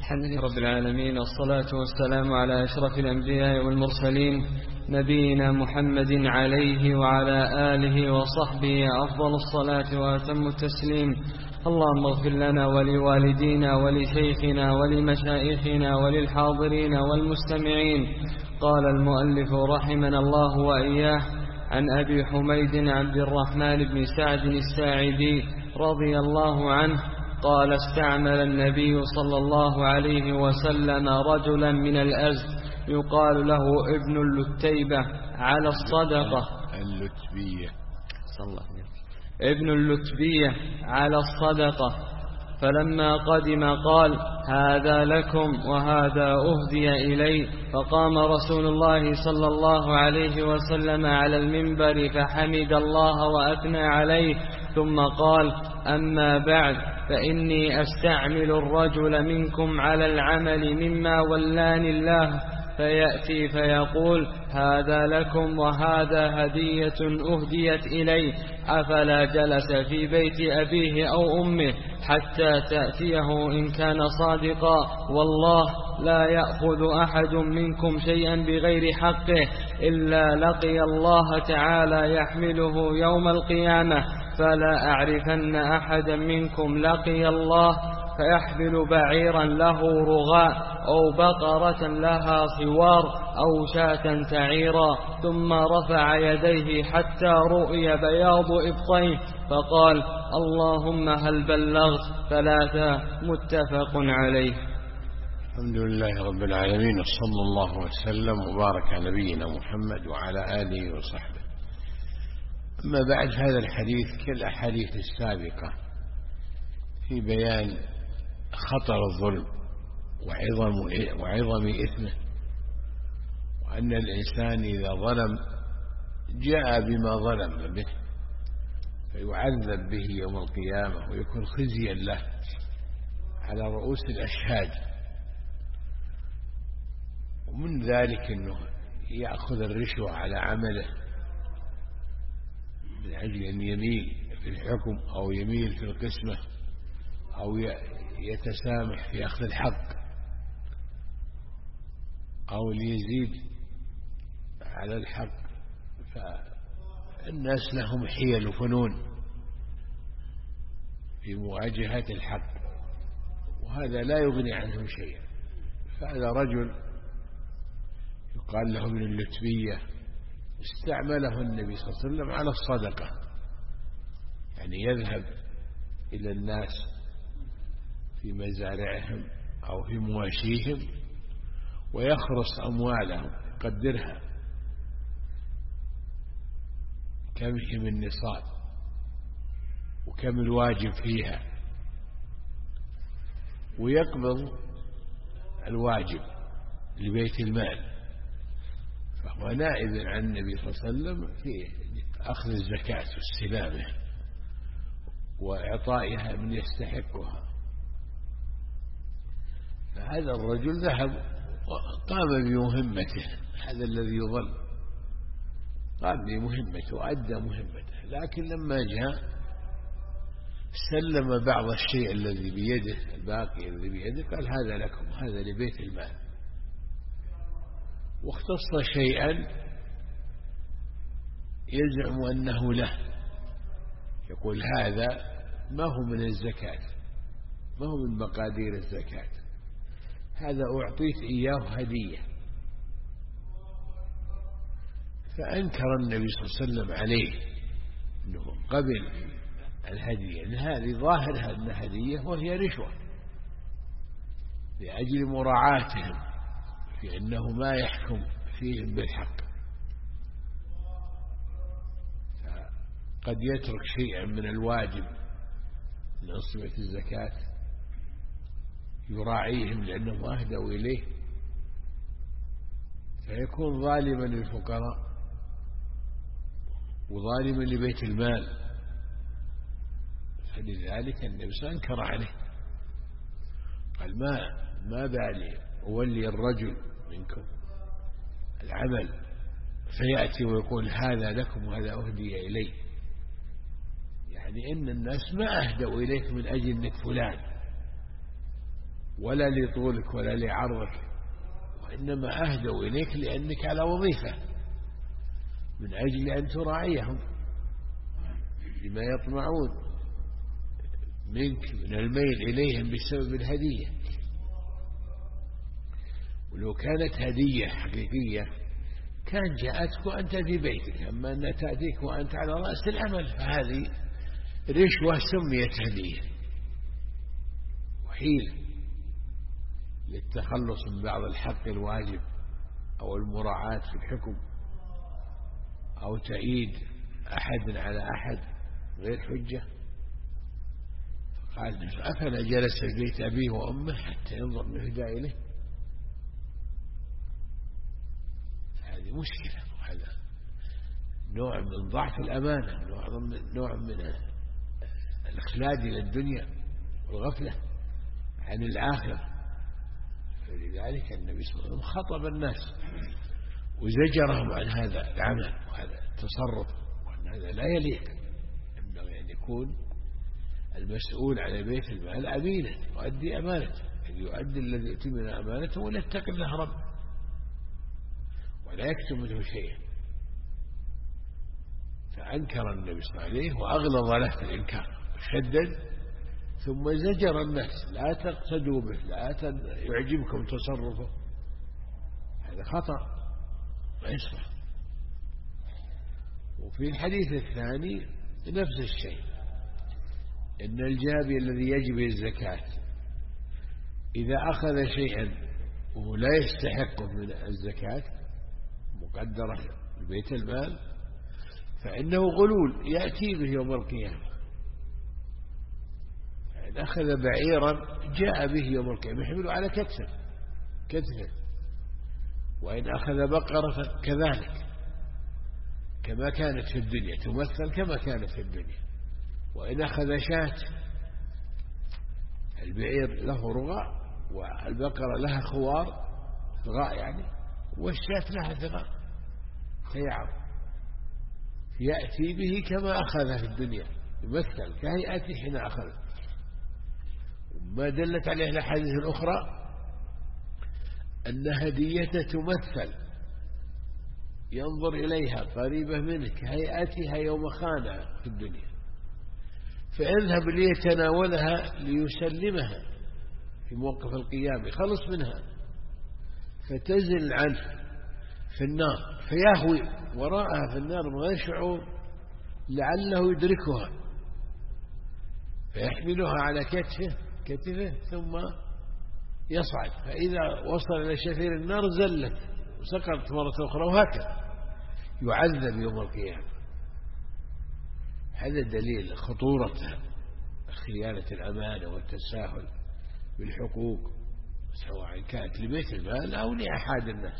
الحمد لله رب العالمين، والصلاة والسلام على أشرف الأنبياء والمرسلين، نبينا محمد عليه وعلى آله وصحبه أفضل الصلاة وأتم التسليم. اللهم اغفر لنا ولوالدينا ولشيخنا ولمشايخنا وللحاضرين والمستمعين. قال المؤلف رحمنا الله وإياه: عن أبي حميد عبد الرحمن بن سعد الساعدي رضي الله عنه قال: استعمل النبي صلى الله عليه وسلم رجلا من الأزد يقال له ابن اللتيبة على الصدقة ابن اللتبية على الصدقة، فلما قدم قال: هذا لكم وهذا أهدي إلي. فقام رسول الله صلى الله عليه وسلم على المنبر فحمد الله وأثنى عليه، ثم قال: أما بعد، فإني أستعمل الرجل منكم على العمل مما ولاني الله، فيأتي فيقول: هذا لكم وهذا هدية أهديت إلي، أفلا جلس في بيت أبيه أو أمه حتى تأتيه إن كان صادقا؟ والله لا يأخذ أحد منكم شيئا بغير حقه إلا لقي الله تعالى يحمله يوم القيامة، فلا أعرفن أحدا منكم لقي الله فيحمل بعيرا له رغاء أو بقرة لها خوار أو شاة تعيرا، ثم رفع يديه حتى رؤي بياض إبطيه فقال: اللهم هل بلغت؟ ثلاثة. متفق عليه. الحمد لله رب العالمين، وصلى الله وسلم وبارك على نبينا محمد وعلى آله وصحبه. أما بعد، هذا الحديث كالأحاديث السابقة في بيان خطر الظلم وعظم إثمه، وأن الإنسان إذا ظلم جاء بما ظلم به فيعذب به يوم القيامة ويكون خزيا له على رؤوس الأشهاد. ومن ذلك أنه يأخذ الرشوة على عمله من أجل أن يميل في الحكم أو يميل في القسمة أو يتسامح في أخذ الحق أو ليزيد على الحق. فالناس لهم حيل وفنون في مواجهة الحق، وهذا لا يغني عنهم شيئا. فهذا رجل يقال له ابن اللتبية استعمله النبي صلى الله عليه وسلم على الصدقة، يعني يذهب إلى الناس في مزارعهم أو في مواشيهم ويخرص أموالهم، يقدرها كم هي من نصاب وكم الواجب فيها، ويقبض الواجب لبيت المال، فهو نائب عن النبي صلى الله عليه وسلم في أخذ الزكاة واستلامه وإعطائها من يستحقها. فهذا الرجل ذهب وقام بمهمته، هذا الذي يظل قام بمهمته وأدى مهمته، لكن لما جاء سلم بعض الشيء الذي بيده، الباقي الذي بيده، قال: هذا لكم، هذا لبيت المال. واختص شيئا يزعم أنه له، يقول: هذا ما هو من الزكاة، ما هو من مقادير الزكاة، هذا أعطيت إياه هدية. فأنكر النبي صلى الله عليه وسلم عليه أنه قبل الهدية، أن هذه ظاهرها أن هدية وهي رشوة، لأجل مراعاتهم في أنه ما يحكم فيهم بالحق، قد يترك شيئا من الواجب من أصبة الزكاة يراعيهم لأنهم أهدوا إليه، فيكون ظالما للفقراء وظالما لبيت المال. فلذلك النبي أنكر عليه، قال: ما بالي أولي الرجل منكم العمل فيأتي ويقول: هذا لكم وهذا أهدي إلي، يعني إن الناس ما أهدوا إليك من أجل أنك فلان، ولا لطولك ولا لعرضك، وإنما أهدوا إليك لأنك على وظيفة من أجل أن تراعيهم لما يطمعون منك من الميل إليهم بسبب الهدية. ولو كانت هدية حقيقية كان جاءتك وأنت في بيتك، أما أن تأتيك وأنت على رأس العمل فهذه رشوة سميت هدية وحيلة للتخلص من بعض الحق الواجب أو المراعاة في الحكم أو تأييد أحد على أحد غير حجة. فقال أفلا جلس في بيت أبيه وأمه حتى ينظر من يهدى إليه؟ هذه مشكلة، وهذا نوع من ضعف الأمانة، نوع من الإخلاد إلى الدنيا والغفلة عن الآخرة. فلذلك النبي صلى الله عليه وسلم خطب الناس وزجرهم عن هذا العمل وهذا التصرف، وأن هذا لا يليق. ينبغي أن يكون المسؤول على بيت المال أمينا يؤدي أمانته، أن يؤدي الذي يؤتمن أمانته ولا يتق الله ربه ولا يكتم منه شيئا. فأنكر النبي صلى الله عليه وسلم وأغلظ له في الإنكار وشدد، ثم زجر الناس لا تقتدوا به، لا يعجبكم تصرفه، هذا خطأ ما يصلح. وفي الحديث الثاني نفس الشيء، إن الجابي الذي يجب الزكاة إذا أخذ شيئا وهو لا يستحقه من الزكاة مقدرة ببيت المال فإنه غلول يأتي به يوم القيامة. إن أخذ بعيرا جاء به يوم القيامة يحمله على كتفه، وإن أخذ بقرة كذلك كما كانت في الدنيا، تمثل كما كانت في الدنيا. وإن أخذ شاة، البعير له رغاء والبقرة لها خوار ثغاء يعني، والشاة لها ثغاء خيار، يأتي به كما أخذ في الدنيا، يمثل كهيئته حين أخذ. ما دلت عليه الأحاديث الأخرى أن هديته تمثل، ينظر إليها قريبة منه كهيئتها يوم خانها في الدنيا، فاذهب ليتناولها ليسلمها في موقف القيامة، خلص منها، فتزل عنه في النار فيهوي وراءها في النار من غير شعور لعله يدركها، فيحملها على كتفه ثم يصعد، فإذا وصل إلى شفير النار زلت وسقطت مرة أخرى، وهكذا يعذب يوم القيامة. هذا دليل خطورة خيانة الأمانة والتساهل بالحقوق، سواء كانت لبيت المال أو لأحد الناس،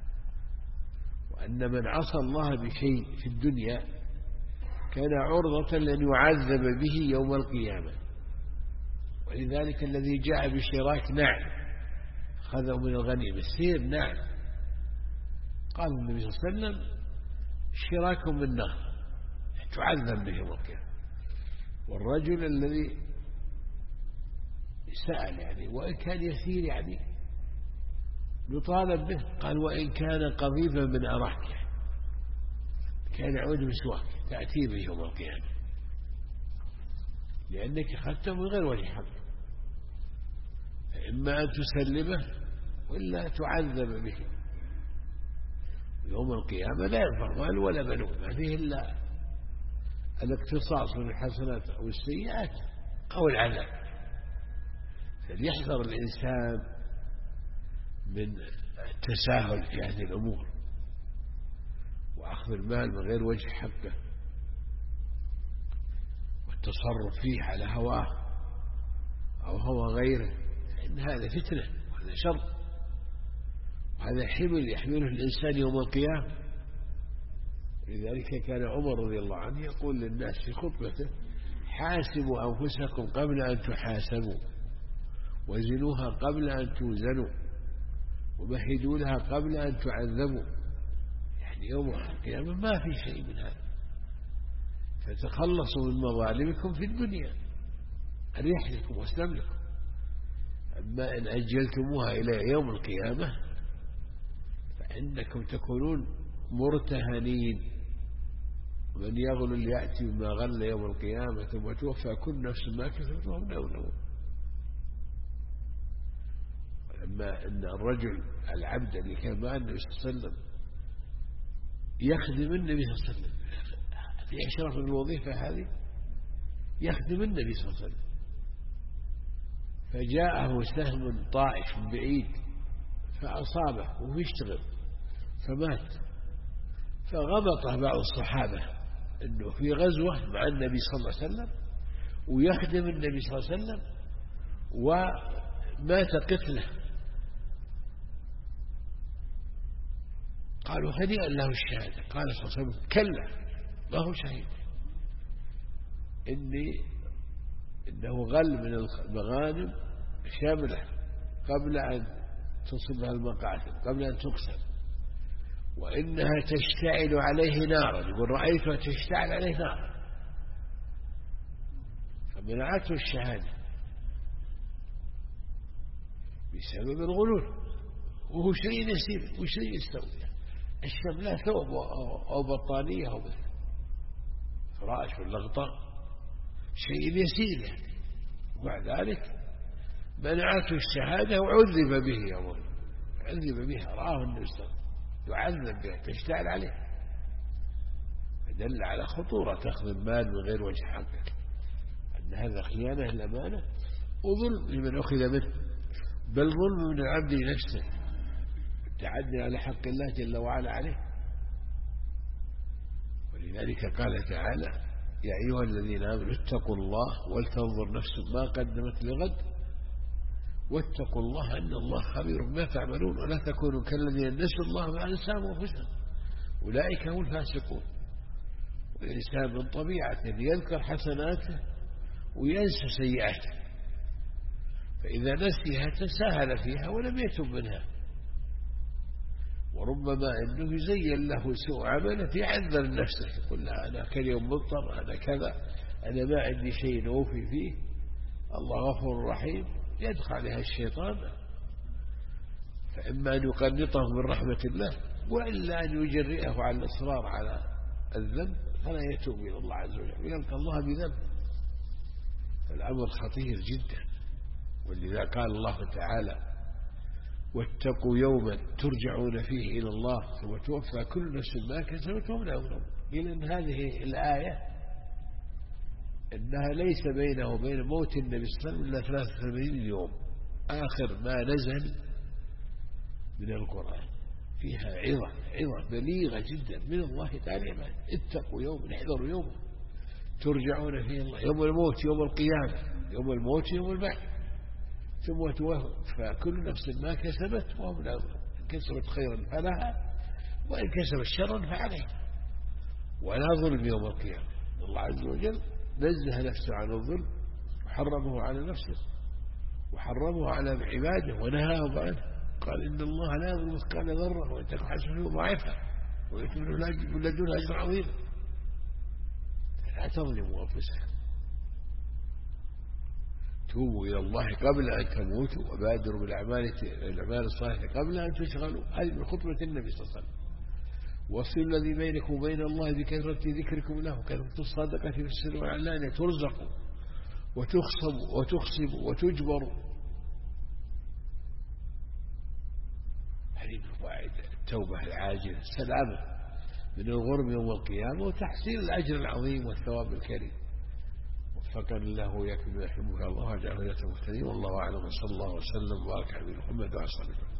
وأن من عصى الله بشيء في الدنيا كان عرضة لأن يعذب به يوم القيامة. ولذلك الذي جاء بشراك نعم خذوا من الغنيمة السير نعم، قال النبي صلى الله عليه وسلم شراك من نار تعذب به يوم القيامة. والرجل الذي سأل يعني وإن كان يسير يعني يطالب به، قال وإن كان قضيبا من أراك يعني كان يعود مسواك تأتي به يوم القيامة، لأنك أخذته من غير وجه حق، إما أن تسلمه وإلا تعذب به يوم القيامة. لا ينفع مال ولا بنون، ما فيه إلا الاقتصاص من الحسنات أو السيئات أو العذاب. فليحذر الإنسان من التساهل في هذه الأمور وأخذ المال من غير وجه حقه والتصرف فيه على هواه أو هوى غيره، فإن هذا فتنة وهذا شر، وهذا حمل يحمله الإنسان يوم القيامة. لذلك كان عمر رضي الله عنه يقول للناس في خطبته حاسبوا أنفسكم قبل أن تحاسبوا، وزنوها قبل أن توزنوا، ومهدوا لها قبل أن تعذبوا. يعني يوم القيامة ما في شيء من هذا، فتخلصوا من مظالمكم في الدنيا، أريح لكم واسلم لكم. أما إن أجلتموها إلى يوم القيامة فإنكم تكونون مرتهنين. من يغل يأتي بما غل يوم القيامة ثم توفى كل نفس ما كسبت وهم لا يظلمون. أما أن الرجل العبد اللي كان مع النبي صلى الله عليه وسلم يخدم النبي صلى الله عليه وسلم في أشرف الوظيفة هذه، يخدم النبي صلى الله عليه وسلم، فجاءه سهم طائش من بعيد فأصابه وهو يشتغل فمات. فغبطه بعض الصحابة أنه في غزوة مع النبي صلى الله عليه وسلم ويخدم النبي صلى الله عليه وسلم ومات قتله. قالوا هنيئا له الشهادة. قال صلى الله عليه وسلم كلا ما هو شهيد، إنه غل من المغانم شاملة قبل أن تصبها المقاتل، قبل أن تقسم، وإنها تشتعل عليه نارا. يقول رأيتها تشتعل عليه نارا فمنعته الشهادة بسبب الغلول، وهو شيء يسير وشيء يستوي. الشملة ثوب أو بطانية أو فراش ولا غطاء، شيء يسير يعني. وبعد ذلك منعته الشهادة وعذب به يا ولد، عذب بها، رآه النبي صلى الله عليه وسلم يعذب بها تشتعل عليه، فدل على خطورة أخذ المال من غير وجه حقه، أن هذا خيانة الأمانة وظلم لمن أخذ منه، بل ظلم من العبد نفسه، تعدي على حق الله جل وعلا عليه. ولذلك قال تعالى يا أيها الذين آمنوا اتقوا الله ولتنظر نفس ما قدمت لغد واتقوا الله إن الله خبير بما تعملون ولا تكونوا كالذين نسوا الله فأنساهم أنفسهم أولئك هم الفاسقون. والإنسان من طبيعته يذكر حسناته وينسى سيئاته، فإذا نسيها تساهل فيها ولم يتب منها، وربما أنه يزين له سوء عمله يعذر نفسه، يقول لا أنا كاليوم مضطر، أنا كذا، أنا ما عندي شيء أوفي فيه، الله غفور رحيم، يدخل عليها الشيطان، فإما أن يقنطه من رحمة الله وإلا أن يجرئه على الإصرار على الذنب فلا يتوب إلى الله عز وجل ويلقى الله بذنب. فالأمر خطير جدا. ولذا قال الله تعالى واتقوا يوما ترجعون فيه إلى الله ثم توفى كل نفس ما كسبت وهم لا يظلمون. قيل إن هذه الآية إنها ليس بينه وبين موت النبي صلى الله عليه وسلم إلا 83 يوم، آخر ما نزل من القرآن، فيها عظة بليغة جدا من الله تعالى. اتقوا يوم، احذروا يوم ترجعون فيه الله، يوم الموت، يوم القيامة، يوم الموت يوم البعث، ثم توفى كل نفس ما كسبت وهم لا يظلمون. إن كسبت خيرا فلها وإن كسبت شرا فعليه، ولا ظلم يوم القيامة. الله عز وجل نزه نفسه عن الظلم وحرمه على نفسه وحرمه على عباده ونهاهم عنه. قال إن الله لا يظلم مثقال ذرة وإن تك حسنة ضعيفة ويؤتي من لدنه أجر عظيم. لا تظلموا أنفسكم، توبوا إلى الله قبل أن تموتوا وبادروا بالأعمال الصالحة قبل أن تشغلوا. هذه من خطبة النبي صلى الله عليه وسلم. وصلوا الذي بينكم وبين الله بكثرة ذكركم له كثرة الصدقة في السر والعلانية ترزقوا وتخصبوا وتجبروا. هذه فوائد التوبة العاجلة، السلامة من الغرم يوم القيامة وتحصيل الأجر العظيم والثواب الكريم. وفقنا الله وإياكم بما يحبه الله وجعلنا مهتدين. والله أعلم، وصلى الله وسلم وبارك على محمد وعلى آله وصحبه.